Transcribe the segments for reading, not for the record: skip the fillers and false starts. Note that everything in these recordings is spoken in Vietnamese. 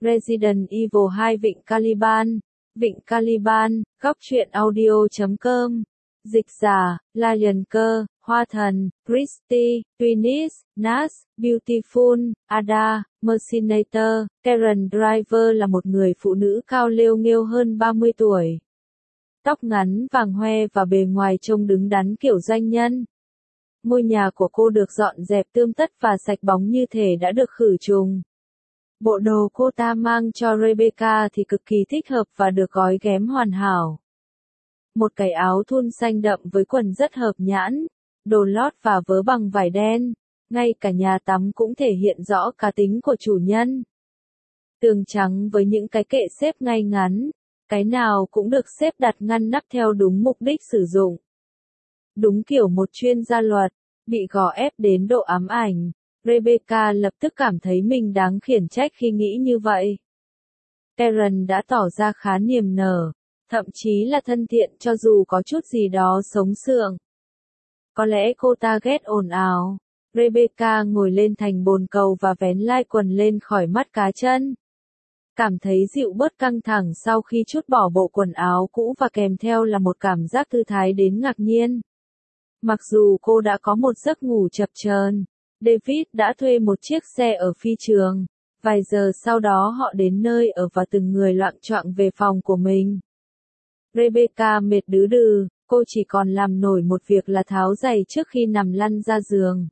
Resident Evil 2 Vịnh Caliban. Vịnh Caliban, góc truyện audio.com. Dịch giả, Lion Cơ, Hoa Thần, Christy, Twinnis, Nas, Beautiful, Ada, Mercinator. Karen Driver là một người phụ nữ cao lêu nghêu hơn 30 tuổi. Tóc ngắn vàng hoe và bề ngoài trông đứng đắn kiểu doanh nhân. Ngôi nhà của cô được dọn dẹp tươm tất và sạch bóng như thể đã được khử trùng. Bộ đồ cô ta mang cho Rebecca thì cực kỳ thích hợp và được gói ghém hoàn hảo. Một cái áo thun xanh đậm với quần rất hợp nhãn, đồ lót và vớ bằng vải đen, ngay cả nhà tắm cũng thể hiện rõ cá tính của chủ nhân. Tường trắng với những cái kệ xếp ngay ngắn, cái nào cũng được xếp đặt ngăn nắp theo đúng mục đích sử dụng. Đúng kiểu một chuyên gia luật, bị gò ép đến độ ám ảnh. Rebecca lập tức cảm thấy mình đáng khiển trách khi nghĩ như vậy. Karen đã tỏ ra khá niềm nở, thậm chí là thân thiện cho dù có chút gì đó sống sượng. Có lẽ cô ta ghét ồn ào. Rebecca ngồi lên thành bồn cầu và vén lai quần lên khỏi mắt cá chân. Cảm thấy dịu bớt căng thẳng sau khi trút bỏ bộ quần áo cũ và kèm theo là một cảm giác thư thái đến ngạc nhiên. Mặc dù cô đã có một giấc ngủ chập chờn, David đã thuê một chiếc xe ở phi trường. Vài giờ sau đó họ đến nơi ở và từng người loạng choạng về phòng của mình. Rebecca mệt đứ đừ, cô chỉ còn làm nổi một việc là tháo giày trước khi nằm lăn ra giường.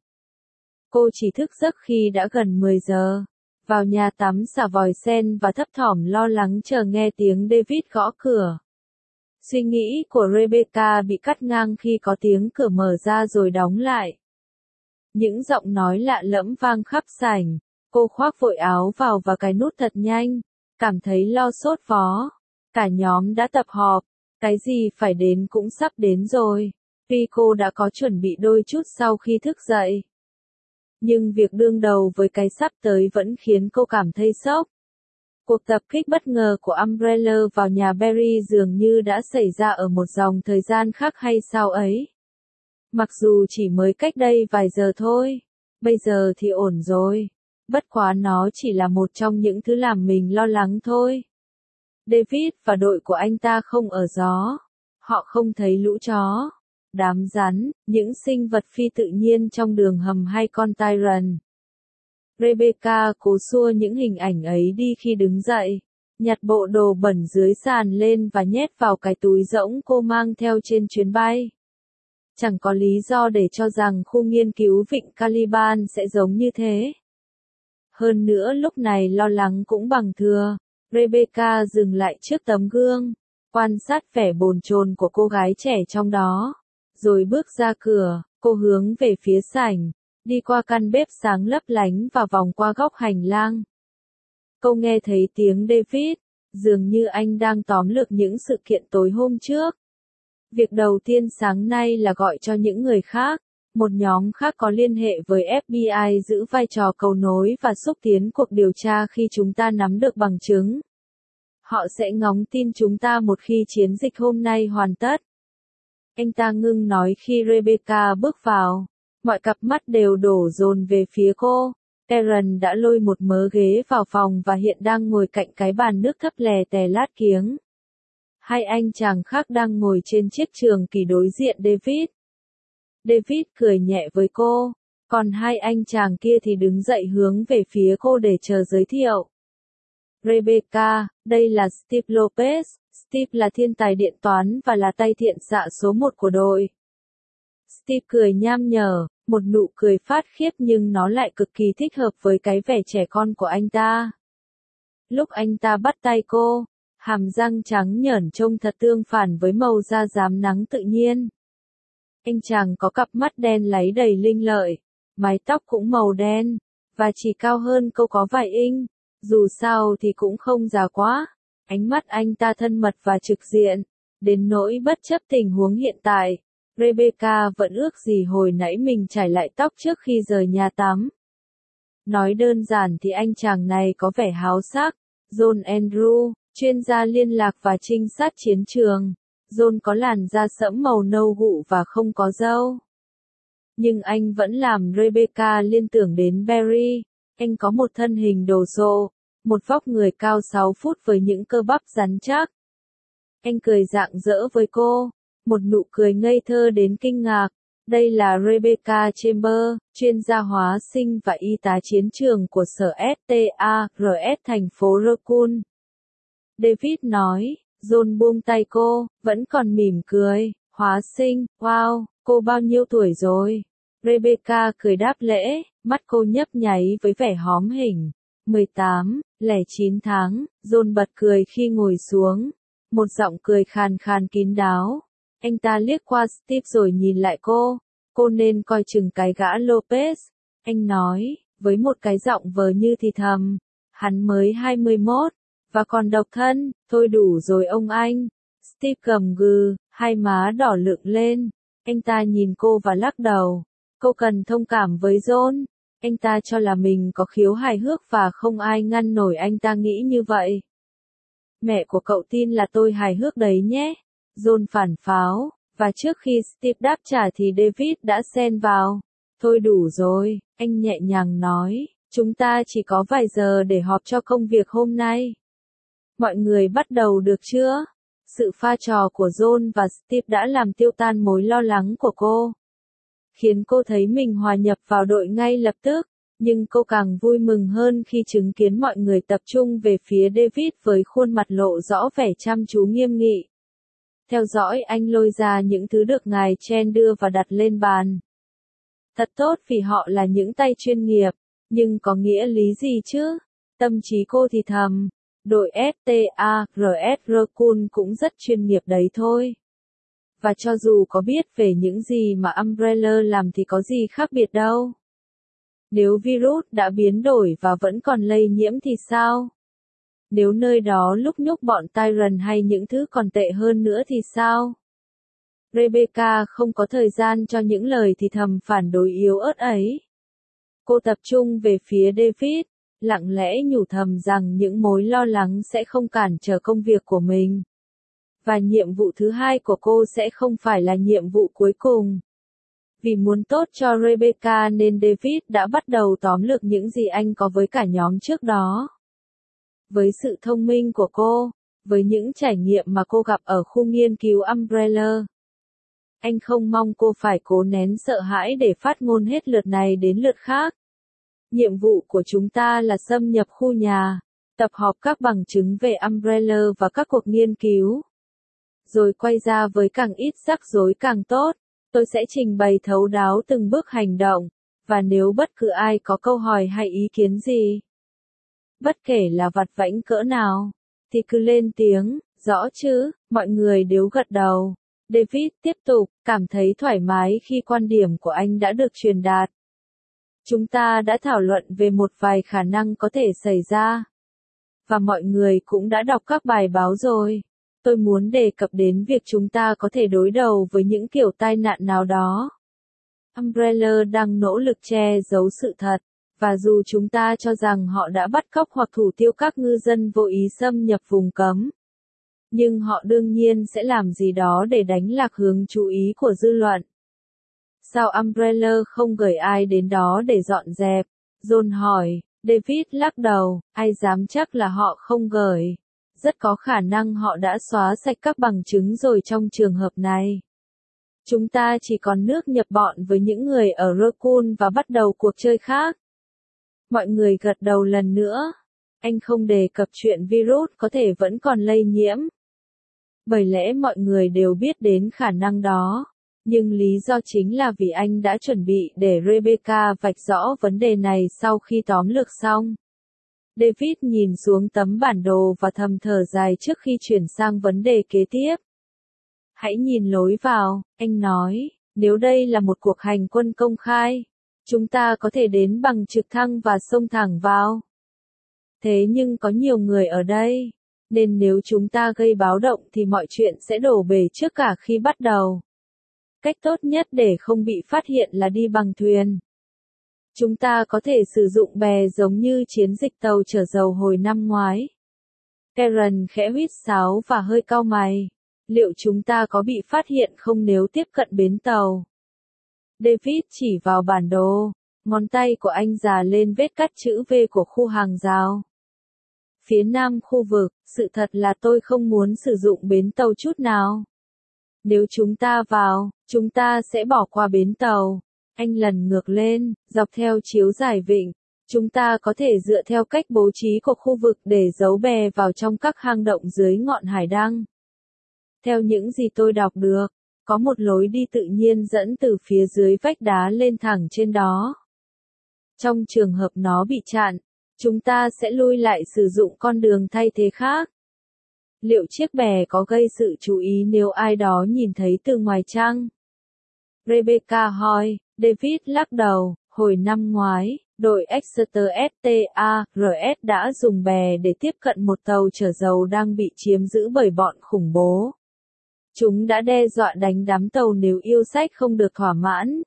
Cô chỉ thức giấc khi đã gần 10 giờ. Vào nhà tắm xả vòi sen và thấp thỏm lo lắng chờ nghe tiếng David gõ cửa. Suy nghĩ của Rebecca bị cắt ngang khi có tiếng cửa mở ra rồi đóng lại. Những giọng nói lạ lẫm vang khắp sảnh. Cô khoác vội áo vào và cài nút thật nhanh, cảm thấy lo sốt vó. Cả nhóm đã tập họp, cái gì phải đến cũng sắp đến rồi. Tuy cô đã có chuẩn bị đôi chút sau khi thức dậy. Nhưng việc đương đầu với cái sắp tới vẫn khiến cô cảm thấy sốc. Cuộc tập kích bất ngờ của Umbrella vào nhà Barry dường như đã xảy ra ở một dòng thời gian khác hay sao ấy. Mặc dù chỉ mới cách đây vài giờ thôi, bây giờ thì ổn rồi. Bất quá nó chỉ là một trong những thứ làm mình lo lắng thôi. David và đội của anh ta không ở gió. Họ không thấy lũ chó, đám rắn, những sinh vật phi tự nhiên trong đường hầm hay con Tyrant. Rebecca cố xua những hình ảnh ấy đi khi đứng dậy, nhặt bộ đồ bẩn dưới sàn lên và nhét vào cái túi rỗng cô mang theo trên chuyến bay. Chẳng có lý do để cho rằng khu nghiên cứu Vịnh Caliban sẽ giống như thế. Hơn nữa lúc này lo lắng cũng bằng thừa. Rebecca dừng lại trước tấm gương, quan sát vẻ bồn chồn của cô gái trẻ trong đó. Rồi bước ra cửa, cô hướng về phía sảnh, đi qua căn bếp sáng lấp lánh và vòng qua góc hành lang. Cô nghe thấy tiếng David, dường như anh đang tóm lược những sự kiện tối hôm trước. Việc đầu tiên sáng nay là gọi cho những người khác. Một nhóm khác có liên hệ với FBI giữ vai trò cầu nối và xúc tiến cuộc điều tra khi chúng ta nắm được bằng chứng. Họ sẽ ngóng tin chúng ta một khi chiến dịch hôm nay hoàn tất. Anh ta ngưng nói khi Rebecca bước vào. Mọi cặp mắt đều đổ dồn về phía cô. Karen đã lôi một mớ ghế vào phòng và hiện đang ngồi cạnh cái bàn nước thấp lè tè lát kiếng. Hai anh chàng khác đang ngồi trên chiếc trường kỷ đối diện David. David cười nhẹ với cô, còn hai anh chàng kia thì đứng dậy hướng về phía cô để chờ giới thiệu. Rebecca, đây là Steve Lopez. Steve là thiên tài điện toán và là tay thiện xạ số 1 của đội. Steve cười nham nhở, một nụ cười phát khiếp nhưng nó lại cực kỳ thích hợp với cái vẻ trẻ con của anh ta. Lúc anh ta bắt tay cô, hàm răng trắng nhởn trông thật tương phản với màu da rám nắng tự nhiên. Anh chàng có cặp mắt đen láy đầy linh lợi, mái tóc cũng màu đen, và chỉ cao hơn cô có vài inch, dù sao thì cũng không già quá. Ánh mắt anh ta thân mật và trực diện, đến nỗi bất chấp tình huống hiện tại, Rebecca vẫn ước gì hồi nãy mình chải lại tóc trước khi rời nhà tắm. Nói đơn giản thì anh chàng này có vẻ háo sắc. John Andrew, chuyên gia liên lạc và trinh sát chiến trường. John có làn da sẫm màu nâu gụ và không có râu. Nhưng anh vẫn làm Rebecca liên tưởng đến Barry. Anh có một thân hình đồ sộ, một vóc người cao 6 phút với những cơ bắp rắn chắc. Anh cười rạng rỡ với cô, một nụ cười ngây thơ đến kinh ngạc. Đây là Rebecca Chambers, chuyên gia hóa sinh và y tá chiến trường của sở STARS thành phố Raccoon. David nói, John buông tay cô, vẫn còn mỉm cười, hóa sinh, wow, cô bao nhiêu tuổi rồi? Rebecca cười đáp lễ, mắt cô nhấp nháy với vẻ hóm hỉnh. 18, 09 tháng, John bật cười khi ngồi xuống. Một giọng cười khàn khàn kín đáo. Anh ta liếc qua Steve rồi nhìn lại cô nên coi chừng cái gã Lopez. Anh nói, với một cái giọng vờ như thì thầm, hắn mới 21, và còn độc thân, thôi đủ rồi ông anh. Steve gầm gừ, hai má đỏ lựng lên. Anh ta nhìn cô và lắc đầu. Cô cần thông cảm với John. Anh ta cho là mình có khiếu hài hước và không ai ngăn nổi anh ta nghĩ như vậy. Mẹ của cậu tin là tôi hài hước đấy nhé. John phản pháo, và trước khi Steve đáp trả thì David đã xen vào. Thôi đủ rồi, anh nhẹ nhàng nói, chúng ta chỉ có vài giờ để họp cho công việc hôm nay. Mọi người bắt đầu được chưa? Sự pha trò của John và Steve đã làm tiêu tan mối lo lắng của cô, khiến cô thấy mình hòa nhập vào đội ngay lập tức. Nhưng cô càng vui mừng hơn khi chứng kiến mọi người tập trung về phía David với khuôn mặt lộ rõ vẻ chăm chú nghiêm nghị. Theo dõi anh lôi ra những thứ được ngài Chen đưa và đặt lên bàn. Thật tốt vì họ là những tay chuyên nghiệp, nhưng có nghĩa lý gì chứ? Tâm trí cô thì thầm, đội STARS Raccoon cũng rất chuyên nghiệp đấy thôi. Và cho dù có biết về những gì mà Umbrella làm thì có gì khác biệt đâu. Nếu virus đã biến đổi và vẫn còn lây nhiễm thì sao? Nếu nơi đó lúc nhúc bọn Tyrant hay những thứ còn tệ hơn nữa thì sao? Rebecca không có thời gian cho những lời thì thầm phản đối yếu ớt ấy. Cô tập trung về phía David, lặng lẽ nhủ thầm rằng những mối lo lắng sẽ không cản trở công việc của mình. Và nhiệm vụ thứ hai của cô sẽ không phải là nhiệm vụ cuối cùng. Vì muốn tốt cho Rebecca nên David đã bắt đầu tóm lược những gì anh có với cả nhóm trước đó. Với sự thông minh của cô, với những trải nghiệm mà cô gặp ở khu nghiên cứu Umbrella, anh không mong cô phải cố nén sợ hãi để phát ngôn hết lượt này đến lượt khác. Nhiệm vụ của chúng ta là xâm nhập khu nhà, tập hợp các bằng chứng về Umbrella và các cuộc nghiên cứu. Rồi quay ra với càng ít rắc rối càng tốt. Tôi sẽ trình bày thấu đáo từng bước hành động, và nếu bất cứ ai có câu hỏi hay ý kiến gì, bất kể là vặt vãnh cỡ nào, thì cứ lên tiếng, rõ chứ, mọi người đều gật đầu. David tiếp tục, cảm thấy thoải mái khi quan điểm của anh đã được truyền đạt. Chúng ta đã thảo luận về một vài khả năng có thể xảy ra. Và mọi người cũng đã đọc các bài báo rồi. Tôi muốn đề cập đến việc chúng ta có thể đối đầu với những kiểu tai nạn nào đó. Umbrella đang nỗ lực che giấu sự thật, và dù chúng ta cho rằng họ đã bắt cóc hoặc thủ tiêu các ngư dân vô ý xâm nhập vùng cấm, nhưng họ đương nhiên sẽ làm gì đó để đánh lạc hướng chú ý của dư luận. Sao Umbrella không gửi ai đến đó để dọn dẹp? John hỏi. David lắc đầu, ai dám chắc là họ không gửi. Rất có khả năng họ đã xóa sạch các bằng chứng rồi trong trường hợp này. Chúng ta chỉ còn nước nhập bọn với những người ở Raccoon và bắt đầu cuộc chơi khác. Mọi người gật đầu lần nữa. Anh không đề cập chuyện virus có thể vẫn còn lây nhiễm. Bởi lẽ mọi người đều biết đến khả năng đó. Nhưng lý do chính là vì anh đã chuẩn bị để Rebecca vạch rõ vấn đề này sau khi tóm lược xong. David nhìn xuống tấm bản đồ và thầm thở dài trước khi chuyển sang vấn đề kế tiếp. Hãy nhìn lối vào, anh nói, nếu đây là một cuộc hành quân công khai, chúng ta có thể đến bằng trực thăng và xông thẳng vào. Thế nhưng có nhiều người ở đây, nên nếu chúng ta gây báo động thì mọi chuyện sẽ đổ bể trước cả khi bắt đầu. Cách tốt nhất để không bị phát hiện là đi bằng thuyền. Chúng ta có thể sử dụng bè giống như chiến dịch tàu chở dầu hồi năm ngoái. Karen khẽ huýt sáo và hơi cau mày. Liệu chúng ta có bị phát hiện không nếu tiếp cận bến tàu? David chỉ vào bản đồ. Ngón tay của anh già lên vết cắt chữ V của khu hàng rào. Phía nam khu vực, sự thật là tôi không muốn sử dụng bến tàu chút nào. Nếu chúng ta vào, chúng ta sẽ bỏ qua bến tàu. Anh lần ngược lên, dọc theo chiếu dài vịnh. Chúng ta có thể dựa theo cách bố trí của khu vực để giấu bè vào trong các hang động dưới ngọn hải đăng. Theo những gì tôi đọc được, có một lối đi tự nhiên dẫn từ phía dưới vách đá lên thẳng trên đó. Trong trường hợp nó bị chặn, chúng ta sẽ lui lại sử dụng con đường thay thế khác. Liệu chiếc bè có gây sự chú ý nếu ai đó nhìn thấy từ ngoài chăng? Rebecca hỏi. David lắc đầu. Hồi năm ngoái, đội Exeter STARS đã dùng bè để tiếp cận một tàu chở dầu đang bị chiếm giữ bởi bọn khủng bố. Chúng đã đe dọa đánh đắm tàu nếu yêu sách không được thỏa mãn.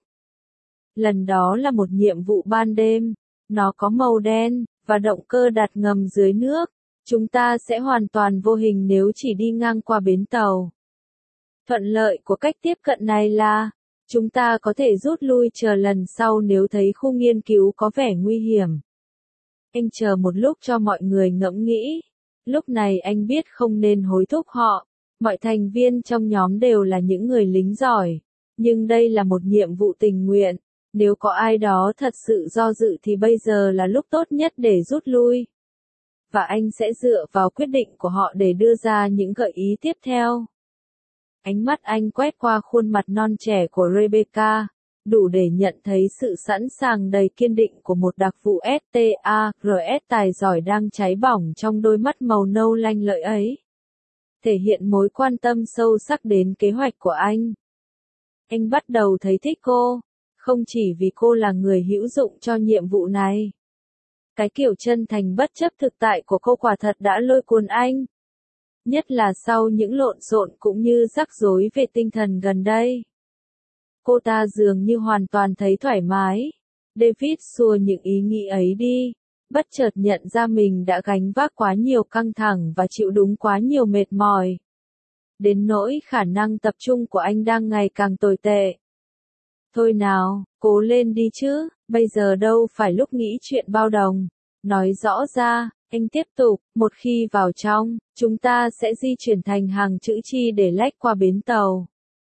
Lần đó là một nhiệm vụ ban đêm. Nó có màu đen, và động cơ đặt ngầm dưới nước. Chúng ta sẽ hoàn toàn vô hình nếu chỉ đi ngang qua bến tàu. Thuận lợi của cách tiếp cận này là, chúng ta có thể rút lui chờ lần sau nếu thấy khu nghiên cứu có vẻ nguy hiểm. Anh chờ một lúc cho mọi người ngẫm nghĩ. Lúc này anh biết không nên hối thúc họ. Mọi thành viên trong nhóm đều là những người lính giỏi. Nhưng đây là một nhiệm vụ tình nguyện. Nếu có ai đó thật sự do dự thì bây giờ là lúc tốt nhất để rút lui. Và anh sẽ dựa vào quyết định của họ để đưa ra những gợi ý tiếp theo. Ánh mắt anh quét qua khuôn mặt non trẻ của Rebecca, đủ để nhận thấy sự sẵn sàng đầy kiên định của một đặc vụ STARS tài giỏi đang cháy bỏng trong đôi mắt màu nâu lanh lợi ấy. Thể hiện mối quan tâm sâu sắc đến kế hoạch của anh. Anh bắt đầu thấy thích cô, không chỉ vì cô là người hữu dụng cho nhiệm vụ này. Cái kiểu chân thành bất chấp thực tại của cô quả thật đã lôi cuốn anh. Nhất là sau những lộn xộn cũng như rắc rối về tinh thần gần đây. Cô ta dường như hoàn toàn thấy thoải mái. David xua những ý nghĩ ấy đi, bất chợt nhận ra mình đã gánh vác quá nhiều căng thẳng và chịu đúng quá nhiều mệt mỏi. Đến nỗi khả năng tập trung của anh đang ngày càng tồi tệ. Thôi nào, cố lên đi chứ, bây giờ đâu phải lúc nghĩ chuyện bao đồng. Nói rõ ra, anh tiếp tục, một khi vào trong, chúng ta sẽ di chuyển thành hàng chữ chi để lách qua bến tàu.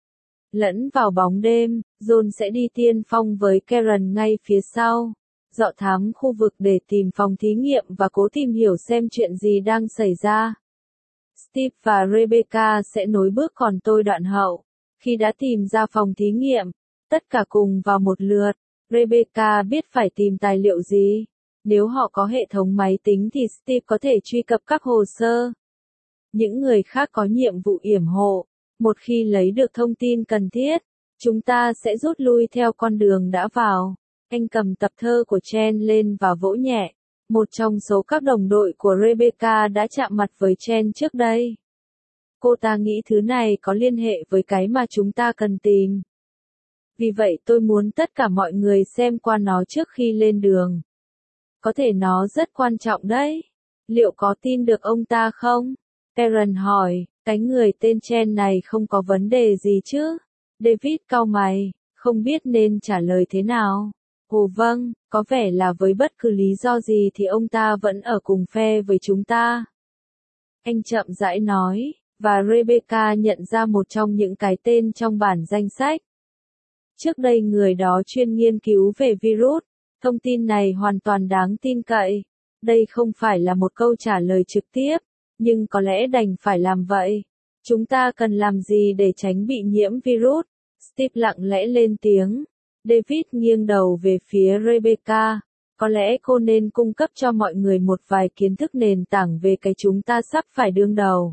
Lẫn vào bóng đêm, John sẽ đi tiên phong với Karen ngay phía sau. Dọ thám khu vực để tìm phòng thí nghiệm và cố tìm hiểu xem chuyện gì đang xảy ra. Steve và Rebecca sẽ nối bước còn tôi đoạn hậu. Khi đã tìm ra phòng thí nghiệm, tất cả cùng vào một lượt. Rebecca biết phải tìm tài liệu gì. Nếu họ có hệ thống máy tính thì Steve có thể truy cập các hồ sơ. Những người khác có nhiệm vụ yểm hộ. Một khi lấy được thông tin cần thiết, chúng ta sẽ rút lui theo con đường đã vào. Anh cầm tập thơ của Chen lên và vỗ nhẹ. Một trong số các đồng đội của Rebecca đã chạm mặt với Chen trước đây. Cô ta nghĩ thứ này có liên hệ với cái mà chúng ta cần tìm. Vì vậy tôi muốn tất cả mọi người xem qua nó trước khi lên đường. Có thể nó rất quan trọng đấy. Liệu có tin được ông ta không? Karen hỏi, cái người tên Chen này không có vấn đề gì chứ? David cau mày, không biết nên trả lời thế nào. Ồ vâng, có vẻ là với bất cứ lý do gì thì ông ta vẫn ở cùng phe với chúng ta. Anh chậm rãi nói, và Rebecca nhận ra một trong những cái tên trong bản danh sách. Trước đây người đó chuyên nghiên cứu về virus. Thông tin này hoàn toàn đáng tin cậy. Đây không phải là một câu trả lời trực tiếp, nhưng có lẽ đành phải làm vậy. Chúng ta cần làm gì để tránh bị nhiễm virus? Steve lặng lẽ lên tiếng. David nghiêng đầu về phía Rebecca. Có lẽ cô nên cung cấp cho mọi người một vài kiến thức nền tảng về cái chúng ta sắp phải đương đầu.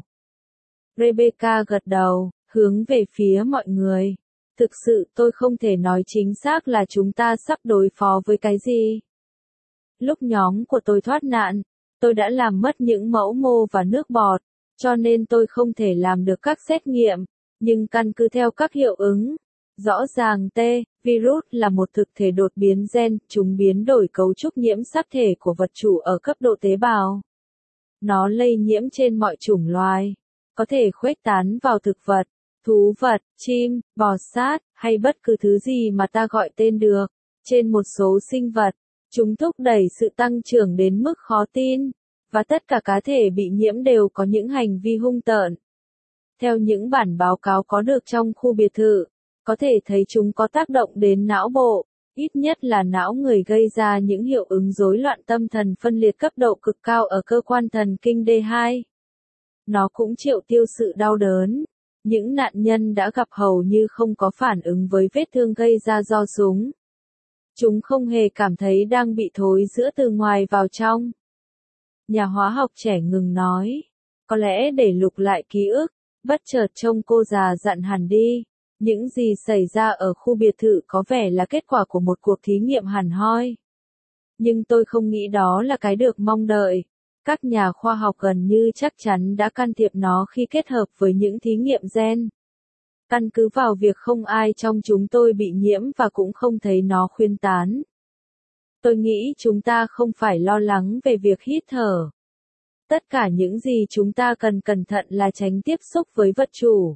Rebecca gật đầu, hướng về phía mọi người. Thực sự tôi không thể nói chính xác là chúng ta sắp đối phó với cái gì. Lúc nhóm của tôi thoát nạn, tôi đã làm mất những mẫu mô và nước bọt, cho nên tôi không thể làm được các xét nghiệm, nhưng căn cứ theo các hiệu ứng. Rõ ràng virus là một thực thể đột biến gen, chúng biến đổi cấu trúc nhiễm sắc thể của vật chủ ở cấp độ tế bào. Nó lây nhiễm trên mọi chủng loài, có thể khuếch tán vào thực vật, thú vật, chim, bò sát, hay bất cứ thứ gì mà ta gọi tên được. Trên một số sinh vật, chúng thúc đẩy sự tăng trưởng đến mức khó tin. và tất cả cá thể bị nhiễm đều có những hành vi hung tợn. Theo những bản báo cáo có được trong khu biệt thự, có thể thấy chúng có tác động đến não bộ, ít nhất là não người, gây ra những hiệu ứng rối loạn tâm thần phân liệt cấp độ cực cao ở cơ quan thần kinh D2. Nó cũng chịu tiêu sự đau đớn. Những nạn nhân đã gặp hầu như không có phản ứng với vết thương gây ra do súng. Chúng không hề cảm thấy đang bị thối rữa từ ngoài vào trong. Nhà hóa học trẻ ngừng nói. Có lẽ để lục lại ký ức, bất chợt trông cô già dặn hẳn đi. Những gì xảy ra ở khu biệt thự có vẻ là kết quả của một cuộc thí nghiệm hẳn hoi. Nhưng tôi không nghĩ đó là cái được mong đợi. Các nhà khoa học gần như chắc chắn đã can thiệp nó khi kết hợp với những thí nghiệm gen. Căn cứ vào việc không ai trong chúng tôi bị nhiễm và cũng không thấy nó khuyên tán. Tôi nghĩ chúng ta không phải lo lắng về việc hít thở. Tất cả những gì chúng ta cần cẩn thận là tránh tiếp xúc với vật chủ.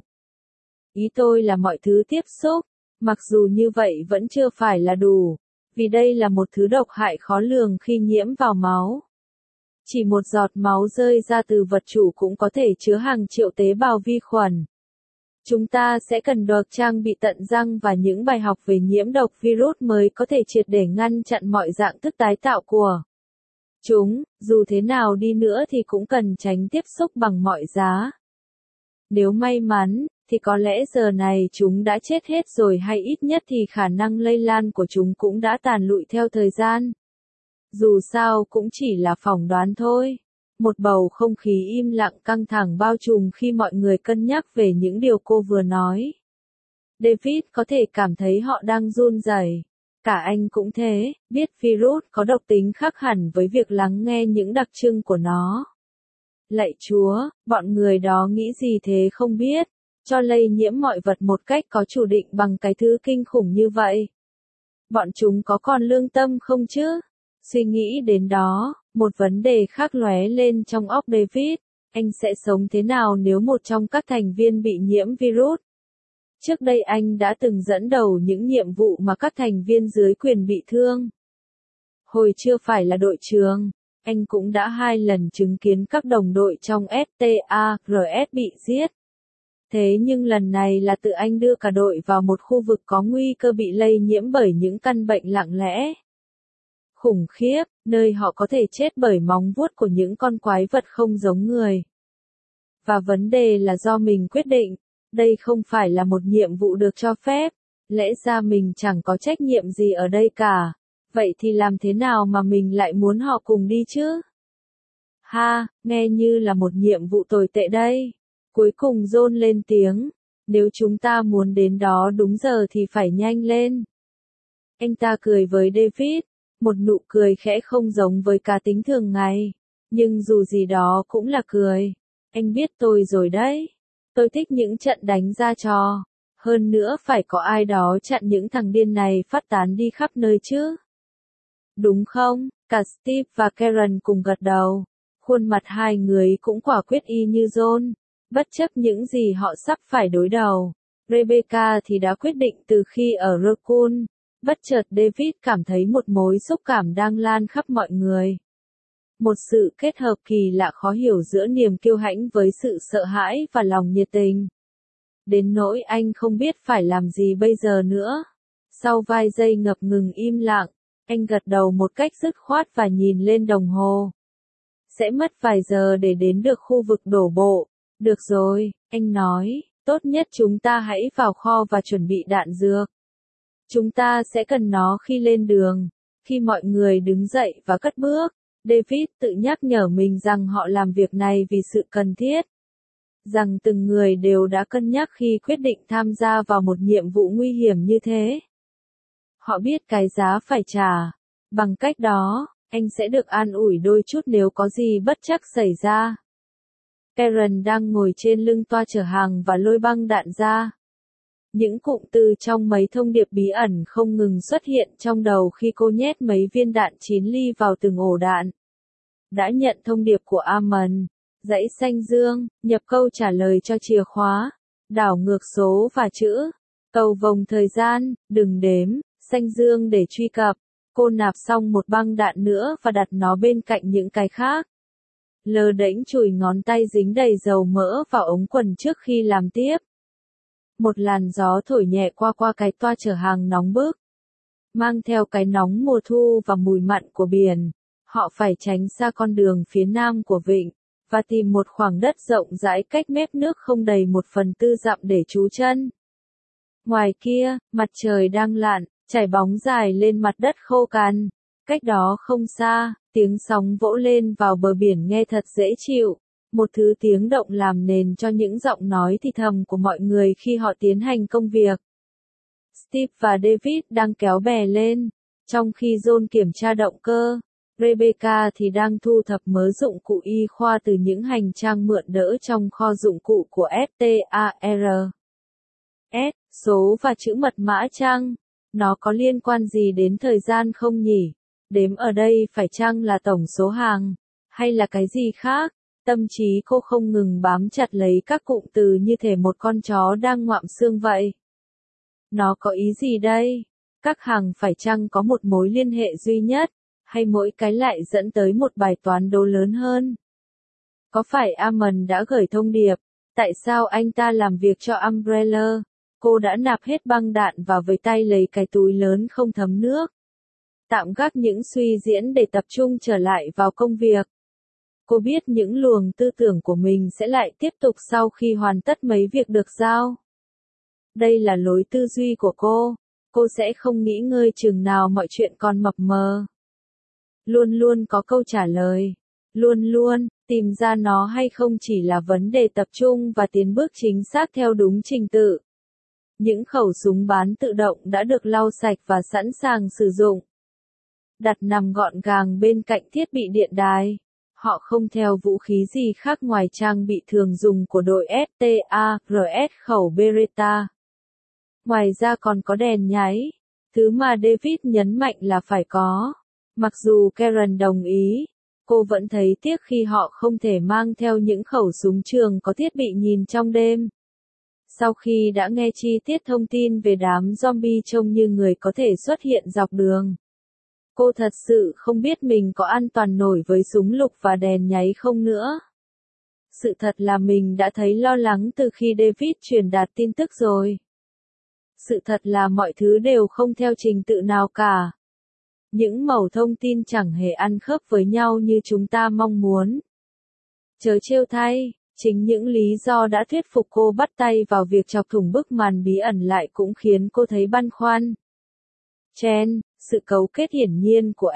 Ý tôi là mọi thứ tiếp xúc, mặc dù như vậy vẫn chưa phải là đủ, vì đây là một thứ độc hại khó lường khi nhiễm vào máu. Chỉ một giọt máu rơi ra từ vật chủ cũng có thể chứa hàng triệu tế bào vi khuẩn. Chúng ta sẽ cần được trang bị tận răng và những bài học về nhiễm độc virus mới có thể triệt để ngăn chặn mọi dạng thức tái tạo của chúng, dù thế nào đi nữa thì cũng cần tránh tiếp xúc bằng mọi giá. Nếu may mắn, thì có lẽ giờ này chúng đã chết hết rồi, hay ít nhất thì khả năng lây lan của chúng cũng đã tàn lụi theo thời gian. Dù sao cũng chỉ là phỏng đoán thôi. Một bầu không khí im lặng căng thẳng bao trùm khi mọi người cân nhắc về những điều cô vừa nói. David có thể cảm thấy họ đang run rẩy. Cả anh cũng thế, biết virus có độc tính khác hẳn với việc lắng nghe những đặc trưng của nó. Lạy Chúa, bọn người đó nghĩ gì thế không biết, cho lây nhiễm mọi vật một cách có chủ định bằng cái thứ kinh khủng như vậy. Bọn chúng có còn lương tâm không chứ? Suy nghĩ đến đó, một vấn đề khác lóe lên trong óc David. Anh sẽ sống thế nào nếu một trong các thành viên bị nhiễm virus? Trước đây anh đã từng dẫn đầu những nhiệm vụ mà các thành viên dưới quyền bị thương. Hồi chưa phải là đội trưởng, anh cũng đã 2 lần chứng kiến các đồng đội trong STARS bị giết. Thế nhưng lần này là tự anh đưa cả đội vào một khu vực có nguy cơ bị lây nhiễm bởi những căn bệnh lặng lẽ. Khủng khiếp, nơi họ có thể chết bởi móng vuốt của những con quái vật không giống người. Và vấn đề là do mình quyết định, đây không phải là một nhiệm vụ được cho phép, lẽ ra mình chẳng có trách nhiệm gì ở đây cả, vậy thì làm thế nào mà mình lại muốn họ cùng đi chứ? Ha, nghe như là một nhiệm vụ tồi tệ đây. Cuối cùng John lên tiếng, nếu chúng ta muốn đến đó đúng giờ thì phải nhanh lên. Anh ta cười với David. Một nụ cười khẽ không giống với cá tính thường ngày. Nhưng dù gì đó cũng là cười. Anh biết tôi rồi đấy. Tôi thích những trận đánh ra trò. Hơn nữa phải có ai đó chặn những thằng điên này phát tán đi khắp nơi chứ. Đúng không? Cả Steve và Karen cùng gật đầu. Khuôn mặt hai người cũng quả quyết y như John. Bất chấp những gì họ sắp phải đối đầu. Rebecca thì đã quyết định từ khi ở Raccoon. Bất chợt David cảm thấy một mối xúc cảm đang lan khắp mọi người. Một sự kết hợp kỳ lạ khó hiểu giữa niềm kiêu hãnh với sự sợ hãi và lòng nhiệt tình. Đến nỗi anh không biết phải làm gì bây giờ nữa. Sau vài giây ngập ngừng im lặng, anh gật đầu một cách dứt khoát và nhìn lên đồng hồ. Sẽ mất vài giờ để đến được khu vực đổ bộ. Được rồi, anh nói, tốt nhất chúng ta hãy vào kho và chuẩn bị đạn dược. Chúng ta sẽ cần nó khi lên đường. Khi mọi người đứng dậy và cất bước, David tự nhắc nhở mình rằng họ làm việc này vì sự cần thiết. Rằng từng người đều đã cân nhắc khi quyết định tham gia vào một nhiệm vụ nguy hiểm như thế. Họ biết cái giá phải trả. Bằng cách đó, anh sẽ được an ủi đôi chút nếu có gì bất trắc xảy ra. Karen đang ngồi trên lưng toa chở hàng và lôi băng đạn ra. Những cụm từ trong mấy thông điệp bí ẩn không ngừng xuất hiện trong đầu khi cô nhét mấy viên đạn 9 ly vào từng ổ đạn. Đã nhận thông điệp của Amon. Dãy xanh dương, nhập câu trả lời cho chìa khóa. Đảo ngược số và chữ. Cầu vồng thời gian, đừng đếm, xanh dương để truy cập. Cô nạp xong một băng đạn nữa và đặt nó bên cạnh những cái khác. lơ đễnh chùi ngón tay dính đầy dầu mỡ vào ống quần trước khi làm tiếp. Một làn gió thổi nhẹ qua cái toa chở hàng nóng bức. Mang theo cái nóng mùa thu và mùi mặn của biển, họ phải tránh xa con đường phía nam của vịnh, và tìm một khoảng đất rộng rãi cách mép nước không đầy 1/4 dặm để trú chân. Ngoài kia, mặt trời đang lặn, trải bóng dài lên mặt đất khô cằn. Cách đó không xa, tiếng sóng vỗ lên vào bờ biển nghe thật dễ chịu, một thứ tiếng động làm nền cho những giọng nói thì thầm của mọi người khi họ tiến hành công việc. Steve và David đang kéo bè lên, trong khi John kiểm tra động cơ. Rebecca thì đang thu thập mớ dụng cụ y khoa từ những hành trang mượn đỡ trong kho dụng cụ của FTAR. Số và chữ mật mã chăng? Nó có liên quan gì đến thời gian không nhỉ? Đếm ở đây phải chăng là tổng số hàng, hay là cái gì khác? Tâm trí cô không ngừng bám chặt lấy các cụm từ như thể một con chó đang ngoạm xương vậy. Nó có ý gì đây? Các hàng phải chăng có một mối liên hệ duy nhất, hay mỗi cái lại dẫn tới một bài toán đố lớn hơn? Có phải Amon đã gửi thông điệp? Tại sao anh ta làm việc cho Umbrella? Cô đã nạp hết băng đạn và với tay lấy cái túi lớn không thấm nước. Tạm gác những suy diễn để tập trung trở lại vào công việc. Cô biết những luồng tư tưởng của mình sẽ lại tiếp tục sau khi hoàn tất mấy việc được giao. Đây là lối tư duy của cô. Cô sẽ không nghỉ ngơi chừng nào mọi chuyện còn mập mờ. Luôn luôn có câu trả lời. Luôn luôn, tìm ra nó hay không chỉ là vấn đề tập trung và tiến bước chính xác theo đúng trình tự. Những khẩu súng bán tự động đã được lau sạch và sẵn sàng sử dụng. Đặt nằm gọn gàng bên cạnh thiết bị điện đài. Họ không theo vũ khí gì khác ngoài trang bị thường dùng của đội FTARS khẩu Beretta. Ngoài ra còn có đèn nháy, thứ mà David nhấn mạnh là phải có. Mặc dù Karen đồng ý, cô vẫn thấy tiếc khi họ không thể mang theo những khẩu súng trường có thiết bị nhìn trong đêm. Sau khi đã nghe chi tiết thông tin về đám zombie trông như người có thể xuất hiện dọc đường, cô thật sự không biết mình có an toàn nổi với súng lục và đèn nháy không nữa. Sự thật là mình đã thấy lo lắng từ khi David truyền đạt tin tức rồi. Sự thật là mọi thứ đều không theo trình tự nào cả. Những mẩu thông tin chẳng hề ăn khớp với nhau như chúng ta mong muốn. Trớ trêu thay, chính những lý do đã thuyết phục cô bắt tay vào việc chọc thủng bức màn bí ẩn lại cũng khiến cô thấy băn khoăn. Chen, sự cấu kết hiển nhiên của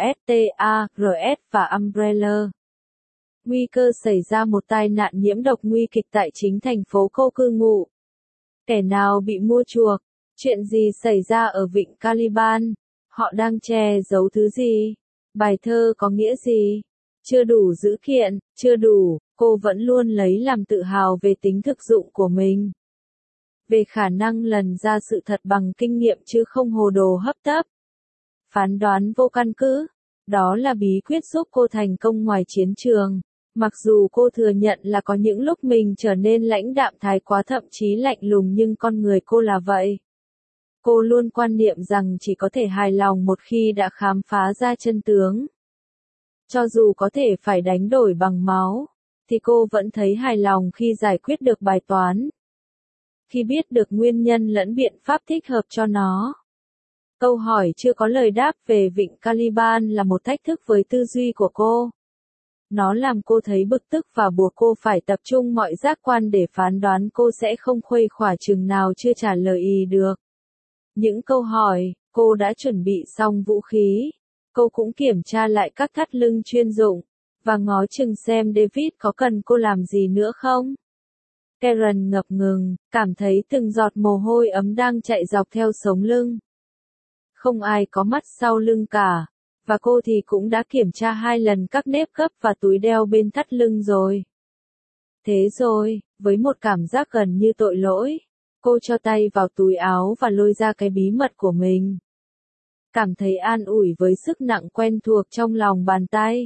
STARS và Umbrella. Nguy cơ xảy ra một tai nạn nhiễm độc nguy kịch tại chính thành phố cô cư ngụ. Kẻ nào bị mua chuộc? Chuyện gì xảy ra ở vịnh Caliban? Họ đang che giấu thứ gì? Bài thơ có nghĩa gì? Chưa đủ dữ kiện, chưa đủ, cô vẫn luôn lấy làm tự hào về tính thực dụng của mình. Về khả năng lần ra sự thật bằng kinh nghiệm chứ không hồ đồ hấp tấp. Phán đoán vô căn cứ. Đó là bí quyết giúp cô thành công ngoài chiến trường. Mặc dù cô thừa nhận là có những lúc mình trở nên lãnh đạm thái quá thậm chí lạnh lùng nhưng con người cô là vậy. Cô luôn quan niệm rằng chỉ có thể hài lòng một khi đã khám phá ra chân tướng. Cho dù có thể phải đánh đổi bằng máu, thì cô vẫn thấy hài lòng khi giải quyết được bài toán. Khi biết được nguyên nhân lẫn biện pháp thích hợp cho nó. Câu hỏi chưa có lời đáp về vịnh Caliban là một thách thức với tư duy của cô. Nó làm cô thấy bực tức và buộc cô phải tập trung mọi giác quan để phán đoán cô sẽ không khuây khỏa chừng nào chưa trả lời được. Những câu hỏi, cô đã chuẩn bị xong vũ khí. Cô cũng kiểm tra lại các thắt lưng chuyên dụng, và ngó chừng xem David có cần cô làm gì nữa không. Karen ngập ngừng, cảm thấy từng giọt mồ hôi ấm đang chạy dọc theo sống lưng. Không ai có mắt sau lưng cả, và cô thì cũng đã kiểm tra 2 lần các nếp gấp và túi đeo bên thắt lưng rồi. Thế rồi, với một cảm giác gần như tội lỗi, cô cho tay vào túi áo và lôi ra cái bí mật của mình. Cảm thấy an ủi với sức nặng quen thuộc trong lòng bàn tay.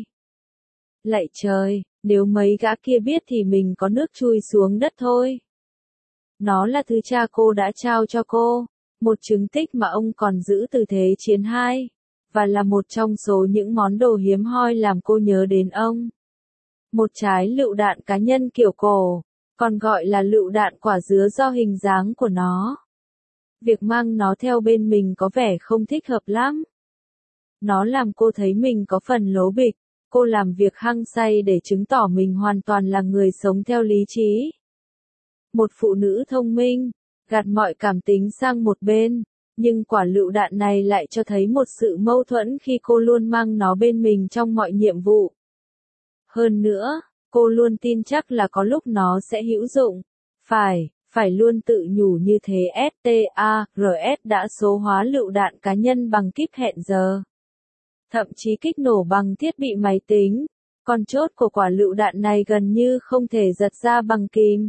Lạy trời, nếu mấy gã kia biết thì mình có nước chui xuống đất thôi. Nó là thứ cha cô đã trao cho cô, một chứng tích mà ông còn giữ từ Thế chiến II, và là một trong số những món đồ hiếm hoi làm cô nhớ đến ông. một trái lựu đạn cá nhân kiểu cổ, còn gọi là lựu đạn quả dứa do hình dáng của nó. Việc mang nó theo bên mình có vẻ không thích hợp lắm. Nó làm cô thấy mình có phần lố bịch, cô làm việc hăng say để chứng tỏ mình hoàn toàn là người sống theo lý trí. Một phụ nữ thông minh, gạt mọi cảm tính sang một bên, nhưng quả lựu đạn này lại cho thấy một sự mâu thuẫn khi cô luôn mang nó bên mình trong mọi nhiệm vụ. Hơn nữa, cô luôn tin chắc là có lúc nó sẽ hữu dụng. Phải luôn tự nhủ như thế. STARS đã số hóa lựu đạn cá nhân bằng kíp hẹn giờ. Thậm chí kích nổ bằng thiết bị máy tính. Con chốt của quả lựu đạn này gần như không thể giật ra bằng kìm.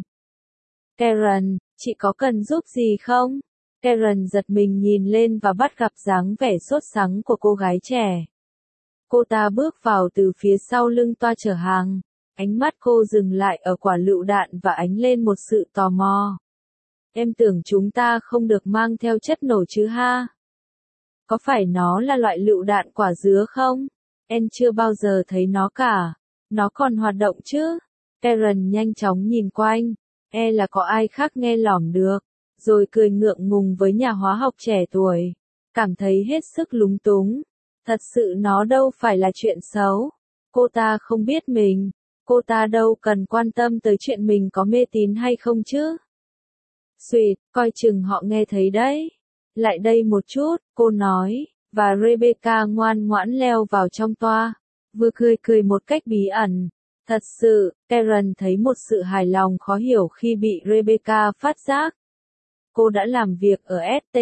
Karen, chị có cần giúp gì không? Karen giật mình nhìn lên và bắt gặp dáng vẻ sốt sắng của cô gái trẻ. Cô ta bước vào từ phía sau lưng toa chở hàng. Ánh mắt cô dừng lại ở quả lựu đạn và ánh lên một sự tò mò. Em tưởng chúng ta không được mang theo chất nổ chứ ha? Có phải nó là loại lựu đạn quả dứa không? Em chưa bao giờ thấy nó cả. Nó còn hoạt động chứ? Karen nhanh chóng nhìn quanh. Là có ai khác nghe lỏm được. Rồi cười ngượng ngùng với nhà hóa học trẻ tuổi. Cảm thấy hết sức lúng túng. Thật sự nó đâu phải là chuyện xấu. Cô ta không biết mình. Cô ta đâu cần quan tâm tới chuyện mình có mê tín hay không chứ. Xuyệt, coi chừng họ nghe thấy đấy. Lại đây một chút, cô nói, và Rebecca ngoan ngoãn leo vào trong toa. Vừa cười một cách bí ẩn. Thật sự, Karen thấy một sự hài lòng khó hiểu khi bị Rebecca phát giác. Cô đã làm việc ở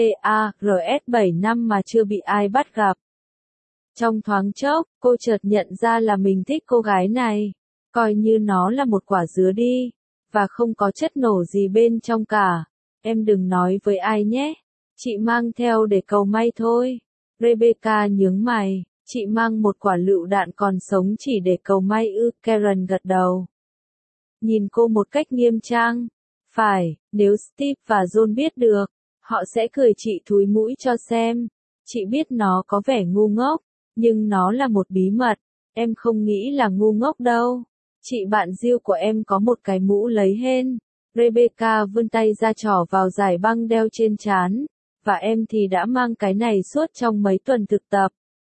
STARS 7 năm mà chưa bị ai bắt gặp. Trong thoáng chốc, cô chợt nhận ra là mình thích cô gái này. Coi như nó là một quả dứa đi. Và không có chất nổ gì bên trong cả. Em đừng nói với ai nhé. Chị mang theo để cầu may thôi. Rebecca nhướng mày. Chị mang một quả lựu đạn còn sống chỉ để cầu may ư? Karen gật đầu. Nhìn cô một cách nghiêm trang. Phải, nếu Steve và John biết được, họ sẽ cười chị thúi mũi cho xem. Chị biết nó có vẻ ngu ngốc, nhưng nó là một bí mật. Em không nghĩ là ngu ngốc đâu. Chị bạn Jill của em có một cái mũ lấy hên. Rebecca vươn tay ra trỏ vào dải băng đeo trên trán. Và em thì đã mang cái này suốt trong mấy tuần thực tập.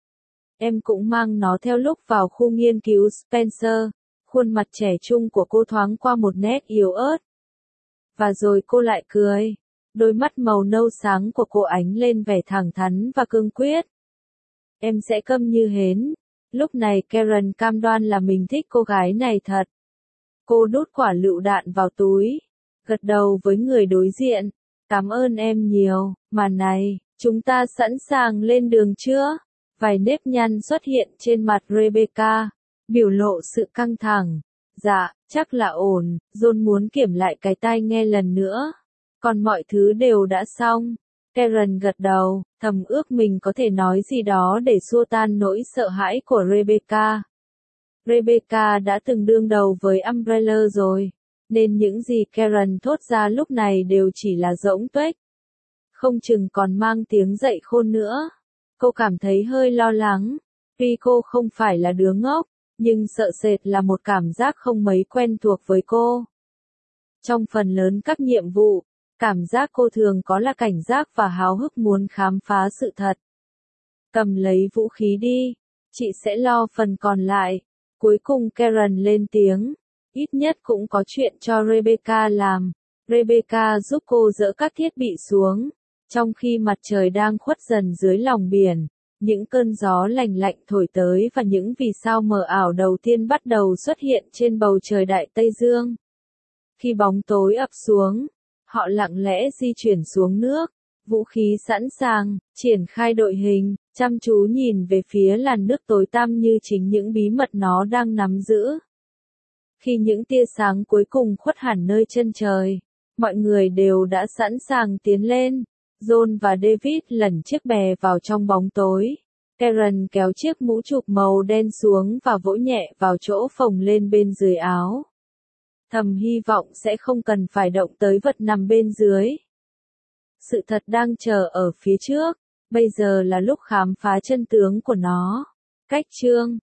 Em cũng mang nó theo lúc vào khu nghiên cứu Spencer. Khuôn mặt trẻ trung của cô thoáng qua một nét yếu ớt. Và rồi cô lại cười. Đôi mắt màu nâu sáng của cô ánh lên vẻ thẳng thắn và cương quyết. Em sẽ câm như hến. Lúc này Karen cam đoan là mình thích cô gái này thật. Cô đút quả lựu đạn vào túi. Gật đầu với người đối diện. Cảm ơn em nhiều. Mà này, chúng ta sẵn sàng lên đường chưa? Vài nếp nhăn xuất hiện trên mặt Rebecca. Biểu lộ sự căng thẳng. Dạ, chắc là ổn. John muốn kiểm lại cái tai nghe lần nữa. Còn mọi thứ đều đã xong. Karen gật đầu, thầm ước mình có thể nói gì đó để xua tan nỗi sợ hãi của Rebecca. Rebecca đã từng đương đầu với Umbrella rồi, nên những gì Karen thốt ra lúc này đều chỉ là giỗng tuếch. Không chừng còn mang tiếng dậy khôn nữa. Cô cảm thấy hơi lo lắng. Tuy cô không phải là đứa ngốc, nhưng sợ sệt là một cảm giác không mấy quen thuộc với cô. Trong phần lớn các nhiệm vụ, cảm giác cô thường có là cảnh giác và háo hức muốn khám phá sự thật. Cầm lấy vũ khí đi, chị sẽ lo phần còn lại. Cuối cùng Karen lên tiếng, ít nhất cũng có chuyện cho Rebecca làm. Rebecca giúp cô dỡ các thiết bị xuống, trong khi mặt trời đang khuất dần dưới lòng biển. Những cơn gió lành lạnh thổi tới và những vì sao mờ ảo đầu tiên bắt đầu xuất hiện trên bầu trời Đại Tây Dương. Khi bóng tối ập xuống, họ lặng lẽ di chuyển xuống nước, vũ khí sẵn sàng, triển khai đội hình, chăm chú nhìn về phía làn nước tối tăm như chính những bí mật nó đang nắm giữ. Khi những tia sáng cuối cùng khuất hẳn nơi chân trời, mọi người đều đã sẵn sàng tiến lên. John và David lẩn chiếc bè vào trong bóng tối. Karen kéo chiếc mũ chụp màu đen xuống và vỗ nhẹ vào chỗ phồng lên bên dưới áo. Thầm hy vọng sẽ không cần phải động tới vật nằm bên dưới. Sự thật đang chờ ở phía trước, bây giờ là lúc khám phá chân tướng của nó. Cách chương